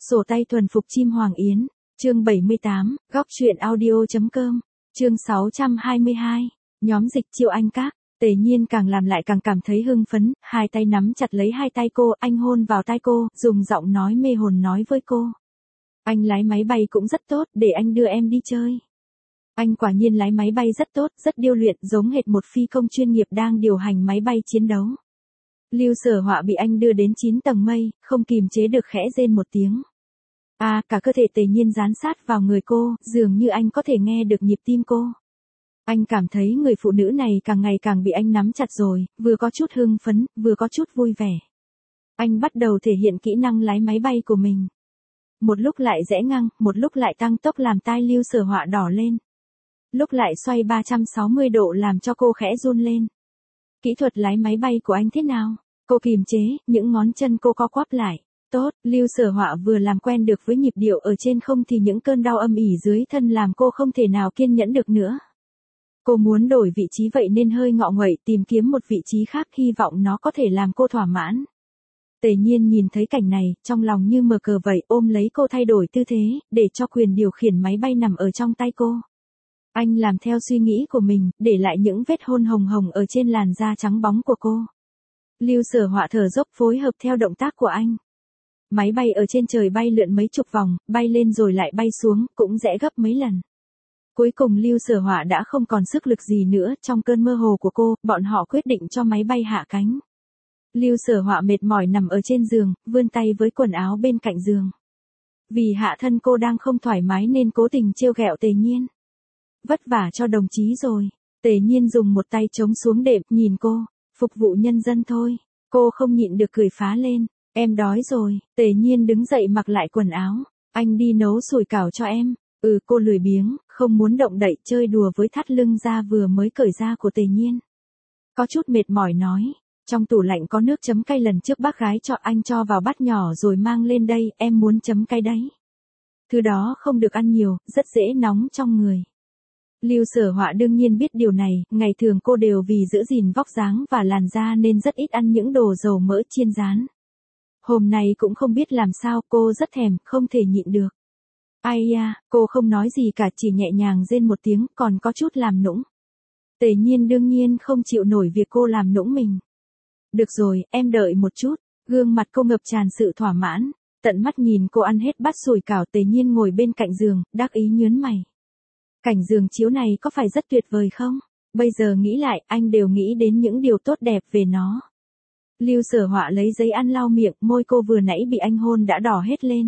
Sổ tay thuần phục chim Hoàng Yến, chương 78, góc truyện audio.com, chương 622, nhóm dịch chiêu anh các. Tề Nhiên càng làm lại càng cảm thấy hưng phấn, hai tay nắm chặt lấy hai tay cô, anh hôn vào tai cô, dùng giọng nói mê hồn nói với cô. Anh lái máy bay cũng rất tốt, để anh đưa em đi chơi. Anh quả nhiên lái máy bay rất tốt, rất điêu luyện, giống hệt một phi công chuyên nghiệp đang điều hành máy bay chiến đấu. Lưu Sở Họa bị anh đưa đến 9 tầng mây, không kìm chế được khẽ rên một tiếng. Cả cơ thể Tề Nhiên dán sát vào người cô, dường như anh có thể nghe được nhịp tim cô. Anh cảm thấy người phụ nữ này càng ngày càng bị anh nắm chặt rồi, vừa có chút hưng phấn, vừa có chút vui vẻ. Anh bắt đầu thể hiện kỹ năng lái máy bay của mình. Một lúc lại rẽ ngang, một lúc lại tăng tốc làm tai Lưu Sở Họa đỏ lên. Lúc lại xoay 360 độ làm cho cô khẽ run lên. Kỹ thuật lái máy bay của anh thế nào? Cô kìm chế, những ngón chân cô co quắp lại. Tốt, Lưu Sở Họa vừa làm quen được với nhịp điệu ở trên không thì những cơn đau âm ỉ dưới thân làm cô không thể nào kiên nhẫn được nữa. Cô muốn đổi vị trí vậy nên hơi ngọ nguậy tìm kiếm một vị trí khác hy vọng nó có thể làm cô thỏa mãn. Tề Nhiên nhìn thấy cảnh này, trong lòng như mờ cờ vậy ôm lấy cô thay đổi tư thế, để cho quyền điều khiển máy bay nằm ở trong tay cô. Anh làm theo suy nghĩ của mình, để lại những vết hôn hồng hồng ở trên làn da trắng bóng của cô. Lưu Sở Họa thở dốc phối hợp theo động tác của anh. Máy bay ở trên trời bay lượn mấy chục vòng, bay lên rồi lại bay xuống, cũng rẽ gấp mấy lần. Cuối cùng Lưu Sở Họa đã không còn sức lực gì nữa, trong cơn mơ hồ của cô, bọn họ quyết định cho máy bay hạ cánh. Lưu Sở Họa mệt mỏi nằm ở trên giường, vươn tay với quần áo bên cạnh giường. Vì hạ thân cô đang không thoải mái nên cố tình trêu ghẹo Tề Nhiên. Vất vả cho đồng chí rồi. Tề Nhiên dùng một tay chống xuống đệm, nhìn cô, phục vụ nhân dân thôi. Cô không nhịn được cười phá lên. Em đói rồi. Tề Nhiên đứng dậy mặc lại quần áo. Anh đi nấu sủi cảo cho em. Cô lười biếng, không muốn động đậy chơi đùa với thắt lưng da vừa mới cởi ra của Tề Nhiên. Có chút mệt mỏi nói. Trong tủ lạnh có nước chấm cay lần trước bác gái cho anh cho vào bát nhỏ rồi mang lên đây, em muốn chấm cay đấy. Thứ đó không được ăn nhiều, rất dễ nóng trong người. Lưu Sở Họa đương nhiên biết điều này, ngày thường cô đều vì giữ gìn vóc dáng và làn da nên rất ít ăn những đồ dầu mỡ chiên rán. Hôm nay cũng không biết làm sao, cô rất thèm, không thể nhịn được. Ai da, cô không nói gì cả, chỉ nhẹ nhàng rên một tiếng, còn có chút làm nũng. Tề Nhiên đương nhiên không chịu nổi việc cô làm nũng mình. Được rồi, em đợi một chút. Gương mặt cô ngập tràn sự thỏa mãn. Tận mắt nhìn cô ăn hết bát sủi cảo. Tề Nhiên ngồi bên cạnh giường, đắc ý nhớn mày. Cảnh giường chiếu này có phải rất tuyệt vời không? Bây giờ nghĩ lại, anh đều nghĩ đến những điều tốt đẹp về nó. Lưu Sở Họa lấy giấy ăn lau miệng, môi cô vừa nãy bị anh hôn đã đỏ hết lên.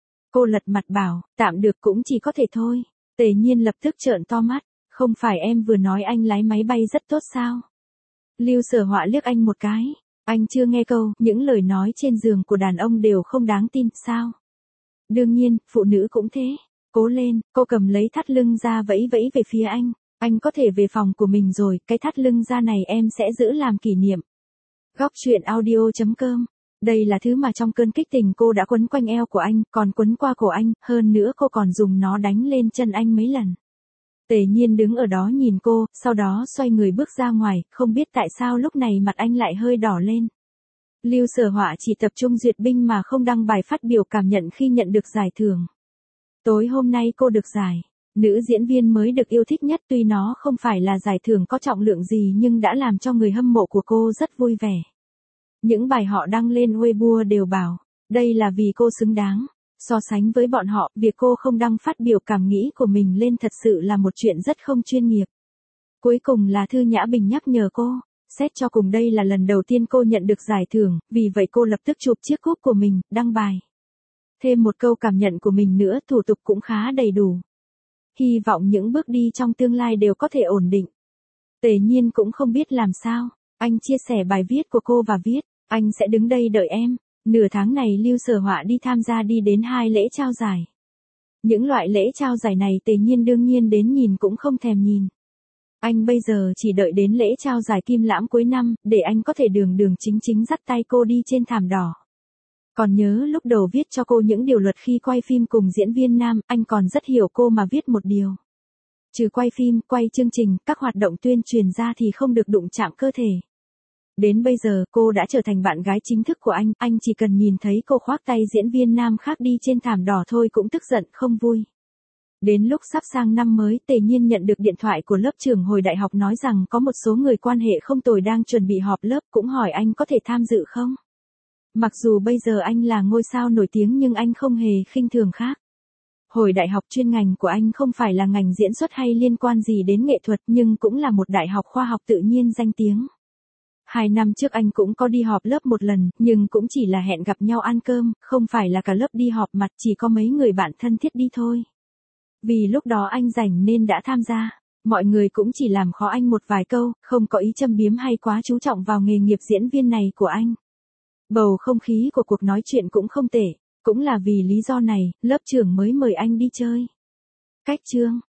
Cô lật mặt bảo, tạm được cũng chỉ có thể thôi. Tề Nhiên lập tức trợn to mắt. Không phải em vừa nói anh lái máy bay rất tốt sao? Lưu Sở Họa liếc anh một cái. Anh chưa nghe câu, những lời nói trên giường của đàn ông đều không đáng tin, sao? Đương nhiên, phụ nữ cũng thế. Cố lên, cô cầm lấy thắt lưng ra vẫy vẫy về phía anh. Anh có thể về phòng của mình rồi, cái thắt lưng ra này em sẽ giữ làm kỷ niệm. Góc truyện audio.com. Đây là thứ mà trong cơn kích tình cô đã quấn quanh eo của anh, còn quấn qua cổ anh, hơn nữa cô còn dùng nó đánh lên chân anh mấy lần. Tề Nhiên đứng ở đó nhìn cô, sau đó xoay người bước ra ngoài, không biết tại sao lúc này mặt anh lại hơi đỏ lên. Lưu Sở Họa chỉ tập trung duyệt binh mà không đăng bài phát biểu cảm nhận khi nhận được giải thưởng. Tối hôm nay cô được giải, nữ diễn viên mới được yêu thích nhất, tuy nó không phải là giải thưởng có trọng lượng gì nhưng đã làm cho người hâm mộ của cô rất vui vẻ. Những bài họ đăng lên Weibo đều bảo, đây là vì cô xứng đáng. So sánh với bọn họ, việc cô không đăng phát biểu cảm nghĩ của mình lên thật sự là một chuyện rất không chuyên nghiệp. Cuối cùng là Thư Nhã Bình nhắc nhở cô, xét cho cùng đây là lần đầu tiên cô nhận được giải thưởng, vì vậy cô lập tức chụp chiếc cúp của mình, đăng bài. Thêm một câu cảm nhận của mình nữa, thủ tục cũng khá đầy đủ. Hy vọng những bước đi trong tương lai đều có thể ổn định. Tề Nhiên cũng không biết làm sao, anh chia sẻ bài viết của cô và viết, anh sẽ đứng đây đợi em. Nửa tháng này Lưu Sở Họa đi tham gia đi đến 2 lễ trao giải. Những loại lễ trao giải này Tề Nhiên đương nhiên đến nhìn cũng không thèm nhìn. Anh bây giờ chỉ đợi đến lễ trao giải Kim Lãm cuối năm, để anh có thể đường chính chính dắt tay cô đi trên thảm đỏ. Còn nhớ lúc đầu viết cho cô những điều luật khi quay phim cùng diễn viên nam, anh còn rất hiểu cô mà viết một điều. Trừ quay phim, quay chương trình, các hoạt động tuyên truyền ra thì không được đụng chạm cơ thể. Đến bây giờ cô đã trở thành bạn gái chính thức của anh chỉ cần nhìn thấy cô khoác tay diễn viên nam khác đi trên thảm đỏ thôi cũng tức giận không vui. Đến lúc sắp sang năm mới, Tề Nhiên nhận được điện thoại của lớp trưởng hồi đại học nói rằng có một số người quan hệ không tồi đang chuẩn bị họp lớp, cũng hỏi anh có thể tham dự không. Mặc dù bây giờ anh là ngôi sao nổi tiếng nhưng anh không hề khinh thường khác. Hồi đại học chuyên ngành của anh không phải là ngành diễn xuất hay liên quan gì đến nghệ thuật nhưng cũng là một đại học khoa học tự nhiên danh tiếng. 2 năm trước anh cũng có đi họp lớp một lần, nhưng cũng chỉ là hẹn gặp nhau ăn cơm, không phải là cả lớp đi họp mặt, chỉ có mấy người bạn thân thiết đi thôi. Vì lúc đó anh rảnh nên đã tham gia. Mọi người cũng chỉ làm khó anh một vài câu, không có ý châm biếm hay quá chú trọng vào nghề nghiệp diễn viên này của anh. Bầu không khí của cuộc nói chuyện cũng không tệ, cũng là vì lý do này, lớp trưởng mới mời anh đi chơi. Cách chương